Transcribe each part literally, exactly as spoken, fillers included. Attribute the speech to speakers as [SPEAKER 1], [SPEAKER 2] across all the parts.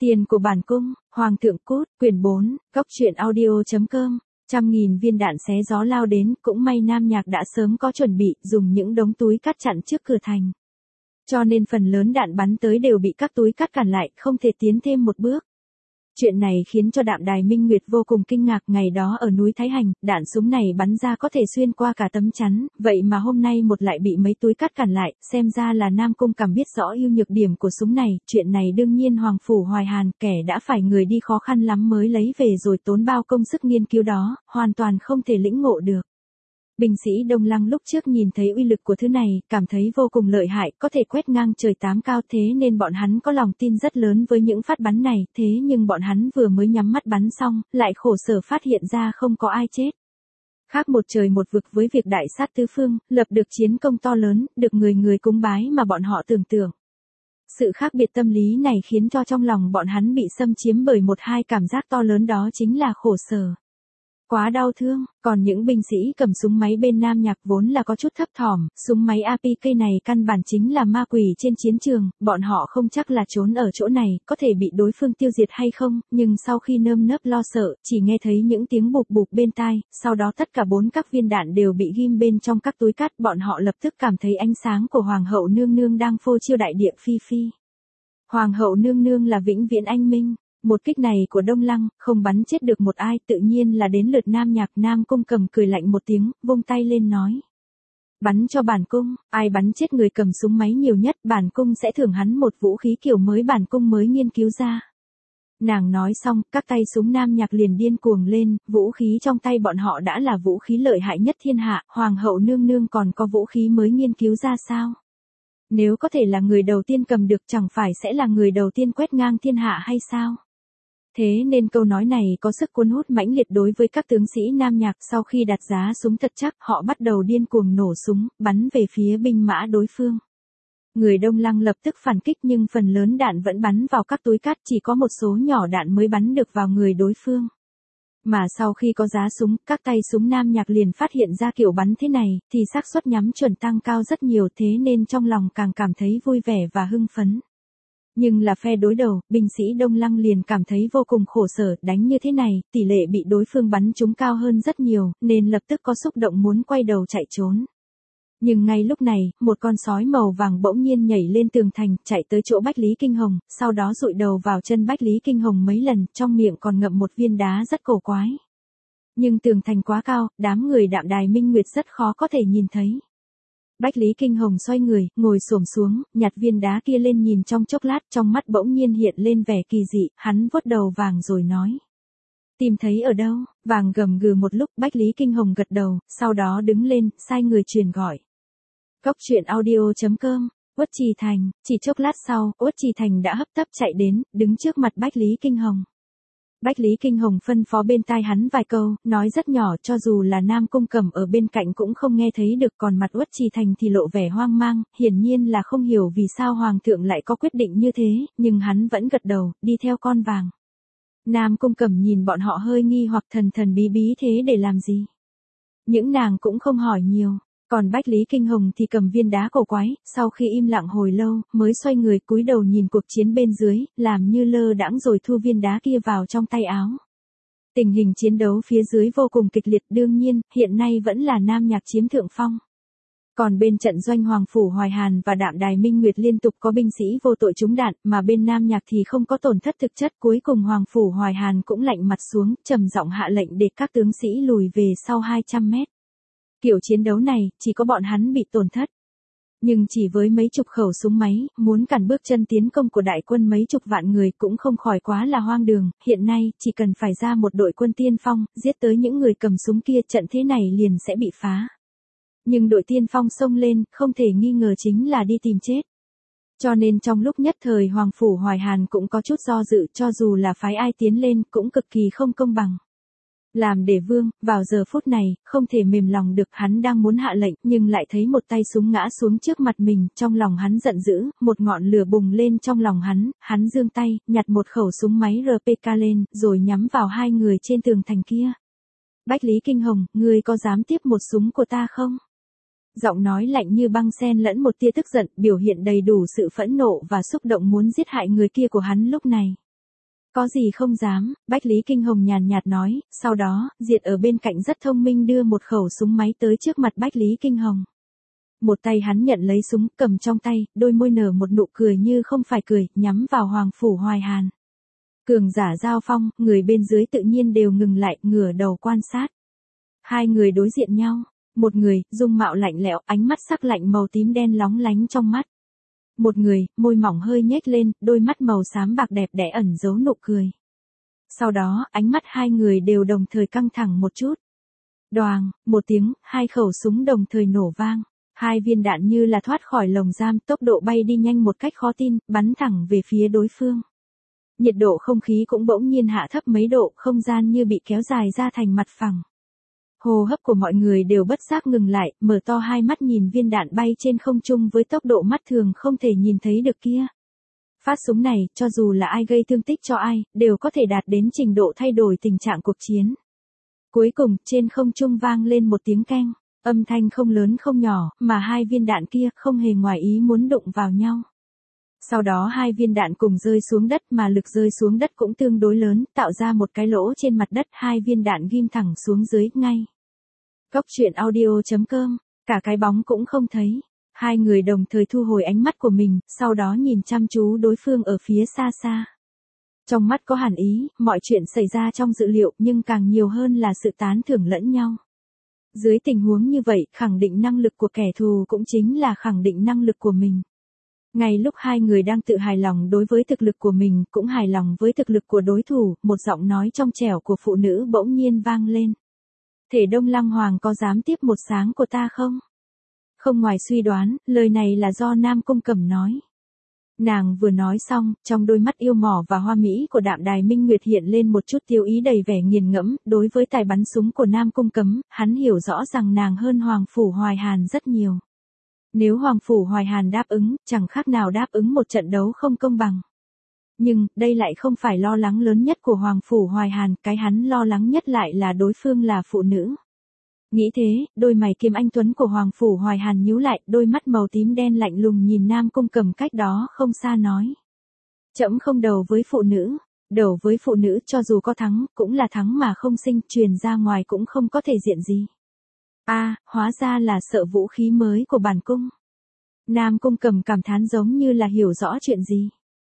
[SPEAKER 1] Tiền của bản cung, Hoàng thượng cút, quyển bốn, góc truyện audio chấm com. Trăm nghìn viên đạn xé gió lao đến, cũng may Nam Nhạc đã sớm có chuẩn bị, dùng những đống túi cát chặn trước cửa thành. Cho nên phần lớn đạn bắn tới đều bị các túi cát cản lại, không thể tiến thêm một bước. Chuyện này khiến cho Đạm Đài Minh Nguyệt vô cùng kinh ngạc, ngày đó ở núi Thái Hành, đạn súng này bắn ra có thể xuyên qua cả tấm chắn, vậy mà hôm nay một lại bị mấy túi cát cản lại, xem ra là Nam Cung Cẩm biết rõ ưu nhược điểm của súng này, chuyện này đương nhiên Hoàng Phủ Hoài Hàn, kẻ đã phải người đi khó khăn lắm mới lấy về rồi tốn bao công sức nghiên cứu đó, hoàn toàn không thể lĩnh ngộ được. Binh sĩ Đông Lăng lúc trước nhìn thấy uy lực của thứ này, cảm thấy vô cùng lợi hại, có thể quét ngang trời tám cao, thế nên bọn hắn có lòng tin rất lớn với những phát bắn này, thế nhưng bọn hắn vừa mới nhắm mắt bắn xong, lại khổ sở phát hiện ra không có ai chết. Khác một trời một vực với việc đại sát tứ phương, lập được chiến công to lớn, được người người cúng bái mà bọn họ tưởng tượng. Sự khác biệt tâm lý này khiến cho trong lòng bọn hắn bị xâm chiếm bởi một hai cảm giác to lớn, đó chính là khổ sở. Quá đau thương, còn những binh sĩ cầm súng máy bên Nam Nhạc vốn là có chút thấp thỏm, súng máy a pê ca này căn bản chính là ma quỷ trên chiến trường, bọn họ không chắc là trốn ở chỗ này, có thể bị đối phương tiêu diệt hay không, nhưng sau khi nơm nớp lo sợ, chỉ nghe thấy những tiếng bụp bụp bên tai, sau đó tất cả bốn các viên đạn đều bị ghim bên trong các túi cát, bọn họ lập tức cảm thấy ánh sáng của Hoàng hậu nương nương đang phô chiêu đại địa phi phi. Hoàng hậu nương nương là vĩnh viễn anh minh. Một kích này của Đông Lăng, không bắn chết được một ai, tự nhiên là đến lượt Nam Nhạc. Nam Cung Cẩm cười lạnh một tiếng, vung tay lên nói. Bắn cho bản cung, ai bắn chết người cầm súng máy nhiều nhất, bản cung sẽ thưởng hắn một vũ khí kiểu mới bản cung mới nghiên cứu ra. Nàng nói xong, các tay súng Nam Nhạc liền điên cuồng lên, vũ khí trong tay bọn họ đã là vũ khí lợi hại nhất thiên hạ, Hoàng hậu nương nương còn có vũ khí mới nghiên cứu ra sao? Nếu có thể là người đầu tiên cầm được, chẳng phải sẽ là người đầu tiên quét ngang thiên hạ hay sao? Thế nên câu nói này có sức cuốn hút mãnh liệt đối với các tướng sĩ Nam Nhạc, sau khi đặt giá súng thật chắc, họ bắt đầu điên cuồng nổ súng, bắn về phía binh mã đối phương. Người Đông Lăng lập tức phản kích nhưng phần lớn đạn vẫn bắn vào các túi cát, chỉ có một số nhỏ đạn mới bắn được vào người đối phương. Mà sau khi có giá súng, các tay súng Nam Nhạc liền phát hiện ra kiểu bắn thế này, thì xác suất nhắm chuẩn tăng cao rất nhiều, thế nên trong lòng càng cảm thấy vui vẻ và hưng phấn. Nhưng là phe đối đầu, binh sĩ Đông Lăng liền cảm thấy vô cùng khổ sở, đánh như thế này, tỷ lệ bị đối phương bắn trúng cao hơn rất nhiều, nên lập tức có xúc động muốn quay đầu chạy trốn. Nhưng ngay lúc này, một con sói màu vàng bỗng nhiên nhảy lên tường thành, chạy tới chỗ Bách Lý Kinh Hồng, sau đó dụi đầu vào chân Bách Lý Kinh Hồng mấy lần, trong miệng còn ngậm một viên đá rất cổ quái. Nhưng tường thành quá cao, đám người Đạm Đài Minh Nguyệt rất khó có thể nhìn thấy. Bách Lý Kinh Hồng xoay người, ngồi xổm xuống, nhặt viên đá kia lên nhìn trong chốc lát, trong mắt bỗng nhiên hiện lên vẻ kỳ dị, hắn vuốt đầu vàng rồi nói. Tìm thấy ở đâu? Vàng gầm gừ một lúc, Bách Lý Kinh Hồng gật đầu, sau đó đứng lên, sai người truyền gọi. Góc truyện audio chấm com, Uất Trì Thành, chỉ chốc lát sau, Uất Trì Thành đã hấp tấp chạy đến, đứng trước mặt Bách Lý Kinh Hồng. Bách Lý Kinh Hồng phân phó bên tai hắn vài câu, nói rất nhỏ, cho dù là Nam Cung Cẩm ở bên cạnh cũng không nghe thấy được, còn mặt Uất Trì Thành thì lộ vẻ hoang mang, hiển nhiên là không hiểu vì sao Hoàng thượng lại có quyết định như thế, nhưng hắn vẫn gật đầu, đi theo con vàng. Nam Cung Cẩm nhìn bọn họ hơi nghi hoặc, thần thần bí bí thế để làm gì? Những nàng cũng không hỏi nhiều. Còn Bách Lý Kinh Hồng thì cầm viên đá cổ quái, sau khi im lặng hồi lâu, mới xoay người cúi đầu nhìn cuộc chiến bên dưới, làm như lơ đãng rồi thu viên đá kia vào trong tay áo. Tình hình chiến đấu phía dưới vô cùng kịch liệt, đương nhiên, hiện nay vẫn là Nam Nhạc chiếm thượng phong. Còn bên trận doanh Hoàng Phủ Hoài Hàn và Đạm Đài Minh Nguyệt liên tục có binh sĩ vô tội trúng đạn, mà bên Nam Nhạc thì không có tổn thất thực chất, cuối cùng Hoàng Phủ Hoài Hàn cũng lạnh mặt xuống, trầm giọng hạ lệnh để các tướng sĩ lùi về sau hai trăm mét. Kiểu chiến đấu này, chỉ có bọn hắn bị tổn thất. Nhưng chỉ với mấy chục khẩu súng máy, muốn cản bước chân tiến công của đại quân mấy chục vạn người cũng không khỏi quá là hoang đường, hiện nay, chỉ cần phải ra một đội quân tiên phong, giết tới những người cầm súng kia, trận thế này liền sẽ bị phá. Nhưng đội tiên phong xông lên, không thể nghi ngờ chính là đi tìm chết. Cho nên trong lúc nhất thời Hoàng Phủ Hoài Hàn cũng có chút do dự, cho dù là phái ai tiến lên, cũng cực kỳ không công bằng. Làm để vương, vào giờ phút này, không thể mềm lòng được, hắn đang muốn hạ lệnh, nhưng lại thấy một tay súng ngã xuống trước mặt mình, trong lòng hắn giận dữ, một ngọn lửa bùng lên trong lòng hắn, hắn giương tay, nhặt một khẩu súng máy rờ pê ca lên, rồi nhắm vào hai người trên tường thành kia. Bách Lý Kinh Hồng, ngươi có dám tiếp một súng của ta không? Giọng nói lạnh như băng xen lẫn một tia tức giận, biểu hiện đầy đủ sự phẫn nộ và xúc động muốn giết hại người kia của hắn lúc này. Có gì không dám, Bách Lý Kinh Hồng nhàn nhạt nói, sau đó, Diệt ở bên cạnh rất thông minh đưa một khẩu súng máy tới trước mặt Bách Lý Kinh Hồng. Một tay hắn nhận lấy súng, cầm trong tay, đôi môi nở một nụ cười như không phải cười, nhắm vào Hoàng Phủ Hoài Hàn. Cường giả giao phong, người bên dưới tự nhiên đều ngừng lại, ngửa đầu quan sát. Hai người đối diện nhau, một người, dung mạo lạnh lẽo, ánh mắt sắc lạnh màu tím đen lóng lánh trong mắt. Một người, môi mỏng hơi nhếch lên, đôi mắt màu xám bạc đẹp đẽ ẩn giấu nụ cười. Sau đó, ánh mắt hai người đều đồng thời căng thẳng một chút. Đoàng, một tiếng, hai khẩu súng đồng thời nổ vang. Hai viên đạn như là thoát khỏi lồng giam, tốc độ bay đi nhanh một cách khó tin, bắn thẳng về phía đối phương. Nhiệt độ không khí cũng bỗng nhiên hạ thấp mấy độ, không gian như bị kéo dài ra thành mặt phẳng. Hô hấp của mọi người đều bất giác ngừng lại, mở to hai mắt nhìn viên đạn bay trên không trung với tốc độ mắt thường không thể nhìn thấy được kia. Phát súng này, cho dù là ai gây thương tích cho ai, đều có thể đạt đến trình độ thay đổi tình trạng cuộc chiến. Cuối cùng, trên không trung vang lên một tiếng keng, âm thanh không lớn không nhỏ, mà hai viên đạn kia không hề ngoài ý muốn đụng vào nhau. Sau đó hai viên đạn cùng rơi xuống đất mà lực rơi xuống đất cũng tương đối lớn, tạo ra một cái lỗ trên mặt đất, hai viên đạn ghim thẳng xuống dưới, ngay. Cốc truyện audio chấm com, cả cái bóng cũng không thấy. Hai người đồng thời thu hồi ánh mắt của mình, sau đó nhìn chăm chú đối phương ở phía xa xa. Trong mắt có hàn ý, mọi chuyện xảy ra trong dự liệu nhưng càng nhiều hơn là sự tán thưởng lẫn nhau. Dưới tình huống như vậy, khẳng định năng lực của kẻ thù cũng chính là khẳng định năng lực của mình. Ngay lúc hai người đang tự hài lòng đối với thực lực của mình, cũng hài lòng với thực lực của đối thủ, một giọng nói trong trẻo của phụ nữ bỗng nhiên vang lên. Thể Đông Lăng Hoàng có dám tiếp một sáng của ta không? Không ngoài suy đoán, lời này là do Nam Cung Cẩm nói. Nàng vừa nói xong, trong đôi mắt yêu mỏ và hoa mỹ của Đạm Đài Minh Nguyệt hiện lên một chút tiêu ý đầy vẻ nghiền ngẫm, đối với tài bắn súng của Nam Cung Cẩm, hắn hiểu rõ rằng nàng hơn Hoàng Phủ Hoài Hàn rất nhiều. Nếu Hoàng Phủ Hoài Hàn đáp ứng, chẳng khác nào đáp ứng một trận đấu không công bằng. Nhưng, đây lại không phải lo lắng lớn nhất của Hoàng Phủ Hoài Hàn, cái hắn lo lắng nhất lại là đối phương là phụ nữ. Nghĩ thế, đôi mày kiêm anh tuấn của Hoàng Phủ Hoài Hàn nhíu lại, đôi mắt màu tím đen lạnh lùng nhìn Nam Cung Cẩm cách đó không xa nói. Trẫm không đầu với phụ nữ, đầu với phụ nữ cho dù có thắng, cũng là thắng mà không sinh, truyền ra ngoài cũng không có thể diện gì. A, à, hóa ra là sợ vũ khí mới của bản cung. Nam Cung Cẩm cảm thán giống như là hiểu rõ chuyện gì.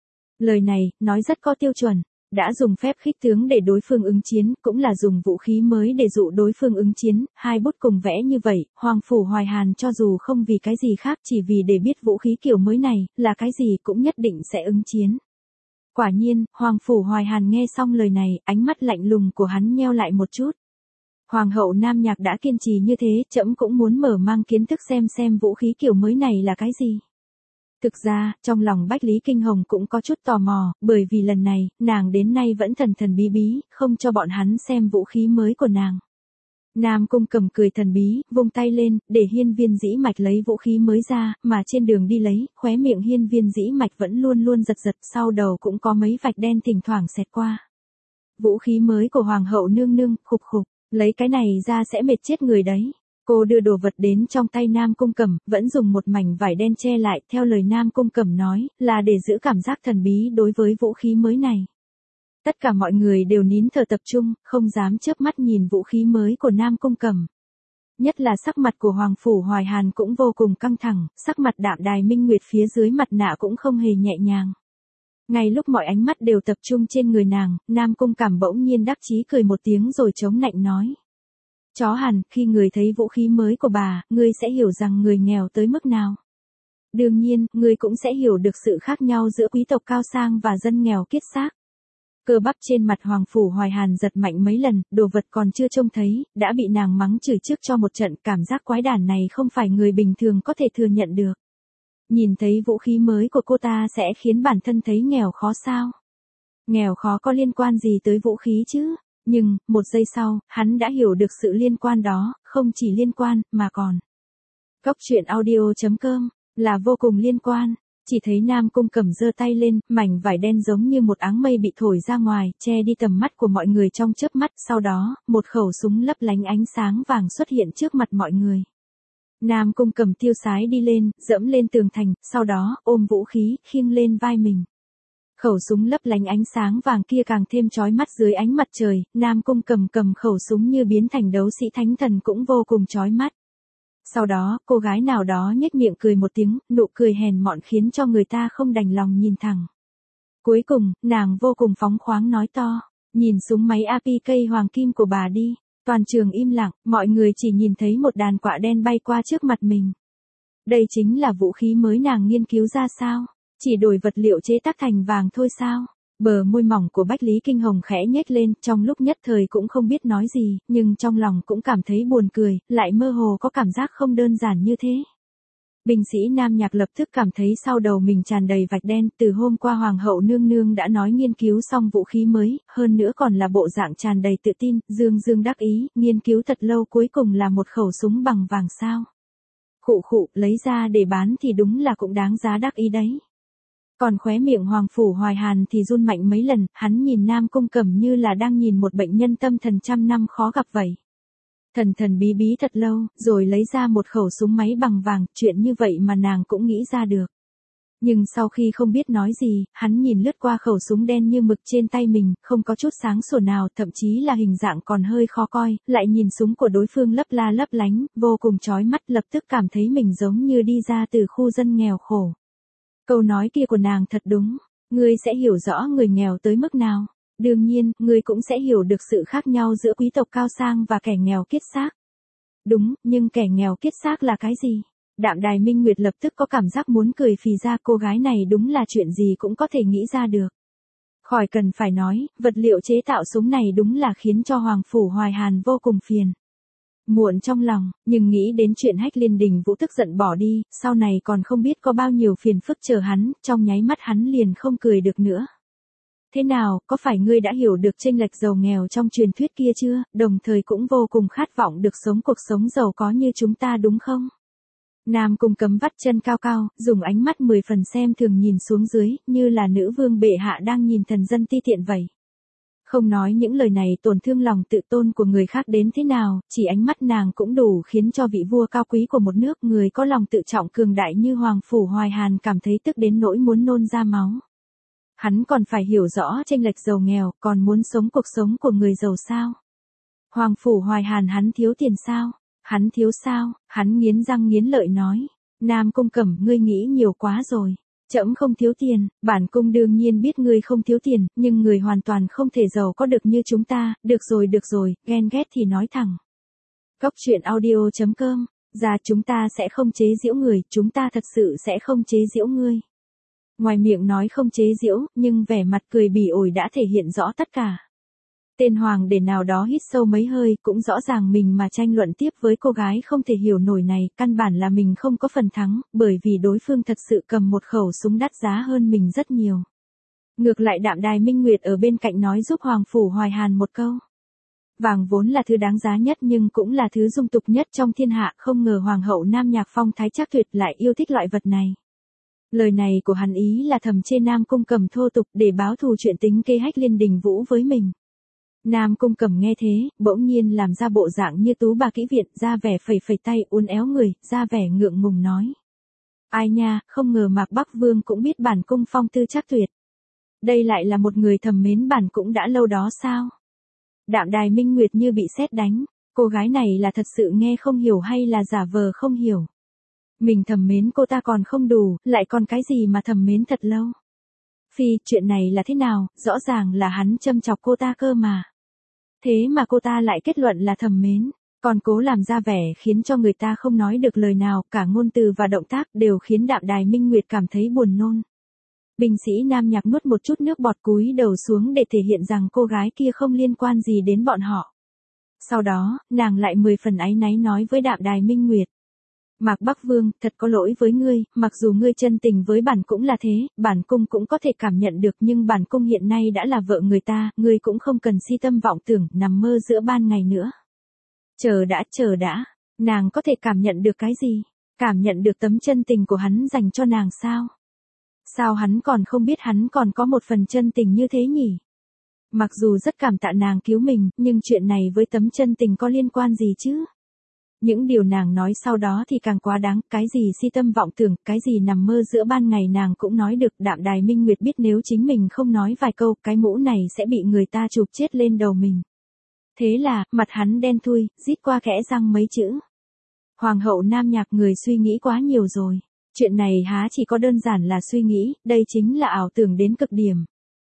[SPEAKER 1] Lời này, nói rất có tiêu chuẩn. Đã dùng phép khích tướng để đối phương ứng chiến, cũng là dùng vũ khí mới để dụ đối phương ứng chiến, hai bút cùng vẽ như vậy, Hoàng Phủ Hoài Hàn cho dù không vì cái gì khác chỉ vì để biết vũ khí kiểu mới này, là cái gì cũng nhất định sẽ ứng chiến. Quả nhiên, Hoàng Phủ Hoài Hàn nghe xong lời này, ánh mắt lạnh lùng của hắn nheo lại một chút. Hoàng hậu Nam Nhạc đã kiên trì như thế, trẫm cũng muốn mở mang kiến thức xem xem vũ khí kiểu mới này là cái gì. Thực ra, trong lòng Bách Lý Kinh Hồng cũng có chút tò mò, bởi vì lần này, nàng đến nay vẫn thần thần bí bí, không cho bọn hắn xem vũ khí mới của nàng. Nam Cung Cẩm cười thần bí, vung tay lên, để Hiên Viên Dĩ Mạch lấy vũ khí mới ra, mà trên đường đi lấy, khóe miệng Hiên Viên Dĩ Mạch vẫn luôn luôn giật giật, sau đầu cũng có mấy vạch đen thỉnh thoảng xẹt qua. Vũ khí mới của Hoàng hậu nương nương, khục khục, lấy cái này ra sẽ mệt chết người đấy. Cô đưa đồ vật đến trong tay Nam Cung Cẩm, vẫn dùng một mảnh vải đen che lại, theo lời Nam Cung Cẩm nói, là để giữ cảm giác thần bí đối với vũ khí mới này. Tất cả mọi người đều nín thở tập trung, không dám chớp mắt nhìn vũ khí mới của Nam Cung Cẩm. Nhất là sắc mặt của Hoàng Phủ Hoài Hàn cũng vô cùng căng thẳng, sắc mặt Đạm Đài Minh Nguyệt phía dưới mặt nạ cũng không hề nhẹ nhàng. Ngay lúc mọi ánh mắt đều tập trung trên người nàng, Nam Cung Cẩm bỗng nhiên đắc chí cười một tiếng rồi chống nạnh nói. Chó Hàn, khi người thấy vũ khí mới của bà, ngươi sẽ hiểu rằng người nghèo tới mức nào. Đương nhiên, ngươi cũng sẽ hiểu được sự khác nhau giữa quý tộc cao sang và dân nghèo kiết xác. Cơ bắp trên mặt Hoàng Phủ Hoài Hàn giật mạnh mấy lần, đồ vật còn chưa trông thấy, đã bị nàng mắng chửi trước cho một trận, cảm giác quái đản này không phải người bình thường có thể thừa nhận được. Nhìn thấy vũ khí mới của cô ta sẽ khiến bản thân thấy nghèo khó sao? Nghèo khó có liên quan gì tới vũ khí chứ? Nhưng, một giây sau, hắn đã hiểu được sự liên quan đó, không chỉ liên quan, mà còn. Cốc truyện audio chấm com, là vô cùng liên quan. Chỉ thấy Nam Cung Cẩm giơ tay lên, mảnh vải đen giống như một áng mây bị thổi ra ngoài, che đi tầm mắt của mọi người trong chớp mắt, sau đó, một khẩu súng lấp lánh ánh sáng vàng xuất hiện trước mặt mọi người. Nam Cung Cẩm tiêu sái đi lên, dẫm lên tường thành, sau đó, ôm vũ khí, khiêng lên vai mình. Khẩu súng lấp lánh ánh sáng vàng kia càng thêm chói mắt dưới ánh mặt trời, Nam Cung cầm cầm khẩu súng như biến thành đấu sĩ thánh thần cũng vô cùng chói mắt. Sau đó, cô gái nào đó nhếch miệng cười một tiếng, nụ cười hèn mọn khiến cho người ta không đành lòng nhìn thẳng. Cuối cùng, nàng vô cùng phóng khoáng nói to, nhìn súng máy a pê ca hoàng kim của bà đi. Toàn trường im lặng, mọi người chỉ nhìn thấy một đàn quạ đen bay qua trước mặt mình. Đây chính là vũ khí mới nàng nghiên cứu ra sao? Chỉ đổi vật liệu chế tác thành vàng thôi sao? Bờ môi mỏng của Bách Lý Kinh Hồng khẽ nhếch lên, trong lúc nhất thời cũng không biết nói gì, nhưng trong lòng cũng cảm thấy buồn cười, lại mơ hồ có cảm giác không đơn giản như thế. Binh sĩ Nam Nhạc lập tức cảm thấy sau đầu mình tràn đầy vạch đen, từ hôm qua Hoàng hậu nương nương đã nói nghiên cứu xong vũ khí mới, hơn nữa còn là bộ dạng tràn đầy tự tin, dương dương đắc ý, nghiên cứu thật lâu cuối cùng là một khẩu súng bằng vàng sao. Khụ khụ, lấy ra để bán thì đúng là cũng đáng giá đắc ý đấy. Còn khóe miệng Hoàng Phủ Hoài Hàn thì run mạnh mấy lần, hắn nhìn Nam Cung Cẩm như là đang nhìn một bệnh nhân tâm thần trăm năm khó gặp vậy. Thần thần bí bí thật lâu, rồi lấy ra một khẩu súng máy bằng vàng, chuyện như vậy mà nàng cũng nghĩ ra được. Nhưng sau khi không biết nói gì, hắn nhìn lướt qua khẩu súng đen như mực trên tay mình, không có chút sáng sủa nào, thậm chí là hình dạng còn hơi khó coi, lại nhìn súng của đối phương lấp la lấp lánh, vô cùng chói mắt, lập tức cảm thấy mình giống như đi ra từ khu dân nghèo khổ. Câu nói kia của nàng thật đúng, ngươi sẽ hiểu rõ người nghèo tới mức nào. Đương nhiên, ngươi cũng sẽ hiểu được sự khác nhau giữa quý tộc cao sang và kẻ nghèo kiết xác. Đúng, nhưng kẻ nghèo kiết xác là cái gì? Đạm Đài Minh Nguyệt lập tức có cảm giác muốn cười phì ra, cô gái này đúng là chuyện gì cũng có thể nghĩ ra được. Khỏi cần phải nói, vật liệu chế tạo súng này đúng là khiến cho Hoàng Phủ Hoài Hàn vô cùng phiền. Muộn trong lòng, nhưng nghĩ đến chuyện Hách Liên Đình Vũ tức giận bỏ đi, sau này còn không biết có bao nhiêu phiền phức chờ hắn, trong nháy mắt hắn liền không cười được nữa. Thế nào, có phải ngươi đã hiểu được chênh lệch giàu nghèo trong truyền thuyết kia chưa, đồng thời cũng vô cùng khát vọng được sống cuộc sống giàu có như chúng ta đúng không? Nam Cung Cấm vắt chân cao cao, dùng ánh mắt mười phần xem thường nhìn xuống dưới, như là nữ vương bệ hạ đang nhìn thần dân ti tiện vậy. Không nói những lời này tổn thương lòng tự tôn của người khác đến thế nào, chỉ ánh mắt nàng cũng đủ khiến cho vị vua cao quý của một nước, người có lòng tự trọng cường đại như Hoàng Phủ Hoài Hàn cảm thấy tức đến nỗi muốn nôn ra máu. Hắn còn phải hiểu rõ chênh lệch giàu nghèo, còn muốn sống cuộc sống của người giàu sao? Hoàng Phủ Hoài Hàn hắn thiếu tiền sao? Hắn thiếu sao? Hắn nghiến răng nghiến lợi nói. Nam Cung Cẩm, ngươi nghĩ nhiều quá rồi. Trẫm không thiếu tiền, bản cung đương nhiên biết ngươi không thiếu tiền, nhưng người hoàn toàn không thể giàu có được như chúng ta, được rồi được rồi, ghen ghét thì nói thẳng. Góc truyện audio chấm com, ra chúng ta sẽ không chế giễu người, chúng ta thật sự sẽ không chế giễu ngươi. Ngoài miệng nói không chế giễu, nhưng vẻ mặt cười bỉ ổi đã thể hiện rõ tất cả. Tên hoàng để nào đó hít sâu mấy hơi, cũng rõ ràng mình mà tranh luận tiếp với cô gái không thể hiểu nổi này, căn bản là mình không có phần thắng, bởi vì đối phương thật sự cầm một khẩu súng đắt giá hơn mình rất nhiều. Ngược lại Đạm Đài Minh Nguyệt ở bên cạnh nói giúp Hoàng Phủ Hoài Hàn một câu. Vàng vốn là thứ đáng giá nhất nhưng cũng là thứ dung tục nhất trong thiên hạ, không ngờ Hoàng hậu Nam Nhạc phong thái chắc tuyệt lại yêu thích loại vật này. Lời này của hắn ý là thầm chê Nam Cung Cẩm thô tục để báo thù chuyện tính kê Hách Liên Đình Vũ với mình. Nam Cung Cẩm nghe thế, bỗng nhiên làm ra bộ dạng như tú bà kỹ viện, ra vẻ phẩy phẩy tay uốn éo người, ra vẻ ngượng ngùng nói. Ai nha, không ngờ Mạc Bắc Vương cũng biết bản cung phong tư chắc tuyệt. Đây lại là một người thầm mến bản cũng đã lâu đó sao? Đạm Đài Minh Nguyệt như bị sét đánh, cô gái này là thật sự nghe không hiểu hay là giả vờ không hiểu? Mình thầm mến cô ta còn không đủ, lại còn cái gì mà thầm mến thật lâu? Phi, chuyện này là thế nào, rõ ràng là hắn châm chọc cô ta cơ mà. Thế mà cô ta lại kết luận là thầm mến, còn cố làm ra vẻ khiến cho người ta không nói được lời nào, cả ngôn từ và động tác đều khiến Đạm Đài Minh Nguyệt cảm thấy buồn nôn. Binh sĩ Nam Nhạc nuốt một chút nước bọt cúi đầu xuống để thể hiện rằng cô gái kia không liên quan gì đến bọn họ. Sau đó, nàng lại mười phần áy náy nói với Đạm Đài Minh Nguyệt. Mạc Bắc Vương, thật có lỗi với ngươi, mặc dù ngươi chân tình với bản cũng là thế, bản cung cũng có thể cảm nhận được nhưng bản cung hiện nay đã là vợ người ta, ngươi cũng không cần si tâm vọng tưởng, nằm mơ giữa ban ngày nữa. Chờ đã, chờ đã, nàng có thể cảm nhận được cái gì? Cảm nhận được tấm chân tình của hắn dành cho nàng sao? Sao hắn còn không biết hắn còn có một phần chân tình như thế nhỉ? Mặc dù rất cảm tạ nàng cứu mình, nhưng chuyện này với tấm chân tình có liên quan gì chứ? Những điều nàng nói sau đó thì càng quá đáng, cái gì si tâm vọng tưởng, cái gì nằm mơ giữa ban ngày nàng cũng nói được. Đạm Đài Minh Nguyệt biết nếu chính mình không nói vài câu, cái mũ này sẽ bị người ta chụp chết lên đầu mình. Thế là, mặt hắn đen thui, rít qua kẽ răng mấy chữ. Hoàng hậu Nam Nhạc, người suy nghĩ quá nhiều rồi. Chuyện này há chỉ có đơn giản là suy nghĩ, đây chính là ảo tưởng đến cực điểm.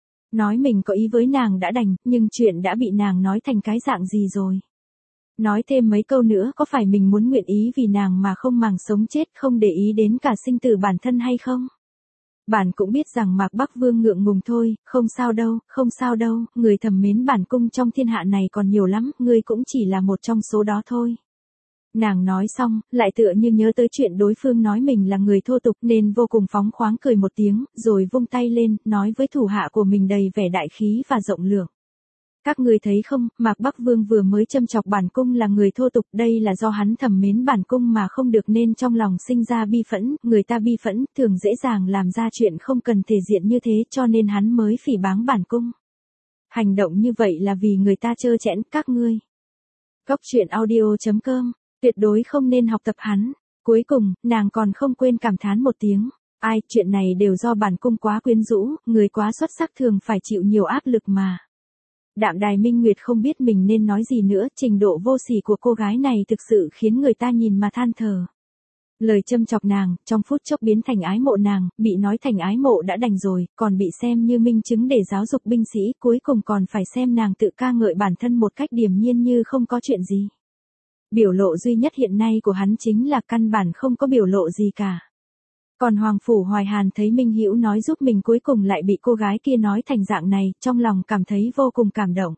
[SPEAKER 1] Nói mình có ý với nàng đã đành, nhưng chuyện đã bị nàng nói thành cái dạng gì rồi. Nói thêm mấy câu nữa có phải mình muốn nguyện ý vì nàng mà không màng sống chết, không để ý đến cả sinh tử bản thân hay không? Bản cũng biết rằng Mạc Bắc Vương ngượng ngùng thôi, không sao đâu, không sao đâu, người thầm mến bản cung trong thiên hạ này còn nhiều lắm, ngươi cũng chỉ là một trong số đó thôi. Nàng nói xong, lại tựa như nhớ tới chuyện đối phương nói mình là người thô tục nên vô cùng phóng khoáng cười một tiếng, rồi vung tay lên, nói với thủ hạ của mình đầy vẻ đại khí và rộng lượng. Các ngươi thấy không, Mạc Bắc Vương vừa mới châm chọc bản cung là người thô tục, đây là do hắn thầm mến bản cung mà không được nên trong lòng sinh ra bi phẫn, người ta bi phẫn thường dễ dàng làm ra chuyện không cần thể diện như thế cho nên hắn mới phỉ báng bản cung. Hành động như vậy là vì người ta trơ trẽn các ngươi. Góc truyện audio chấm com, tuyệt đối không nên học tập hắn. Cuối cùng, nàng còn không quên cảm thán một tiếng. Ai, chuyện này đều do bản cung quá quyến rũ, người quá xuất sắc thường phải chịu nhiều áp lực mà. Đạm Đài Minh Nguyệt không biết mình nên nói gì nữa, trình độ vô sỉ của cô gái này thực sự khiến người ta nhìn mà than thở. Lời châm chọc nàng, trong phút chốc biến thành ái mộ nàng, bị nói thành ái mộ đã đành rồi, còn bị xem như minh chứng để giáo dục binh sĩ, cuối cùng còn phải xem nàng tự ca ngợi bản thân một cách điềm nhiên như không có chuyện gì. Biểu lộ duy nhất hiện nay của hắn chính là căn bản không có biểu lộ gì cả. Còn Hoàng Phủ Hoài Hàn thấy Minh Hữu nói giúp mình cuối cùng lại bị cô gái kia nói thành dạng này, trong lòng cảm thấy vô cùng cảm động.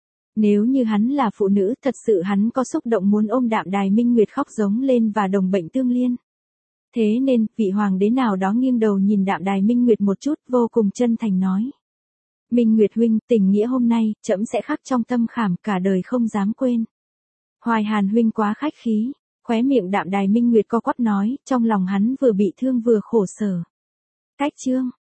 [SPEAKER 1] Nếu như hắn là phụ nữ, thật sự hắn có xúc động muốn ôm Đạm Đài Minh Nguyệt khóc giống lên và đồng bệnh tương liên. Thế nên, vị hoàng đế nào đó nghiêng đầu nhìn Đạm Đài Minh Nguyệt một chút, vô cùng chân thành nói. Minh Nguyệt huynh, tình nghĩa hôm nay, trẫm sẽ khắc trong tâm khảm, cả đời không dám quên. Hoài Hàn huynh quá khách khí. Khóe miệng Đạm Đài Minh Nguyệt co quắp nói, trong lòng hắn vừa bị thương vừa khổ sở. Cách chương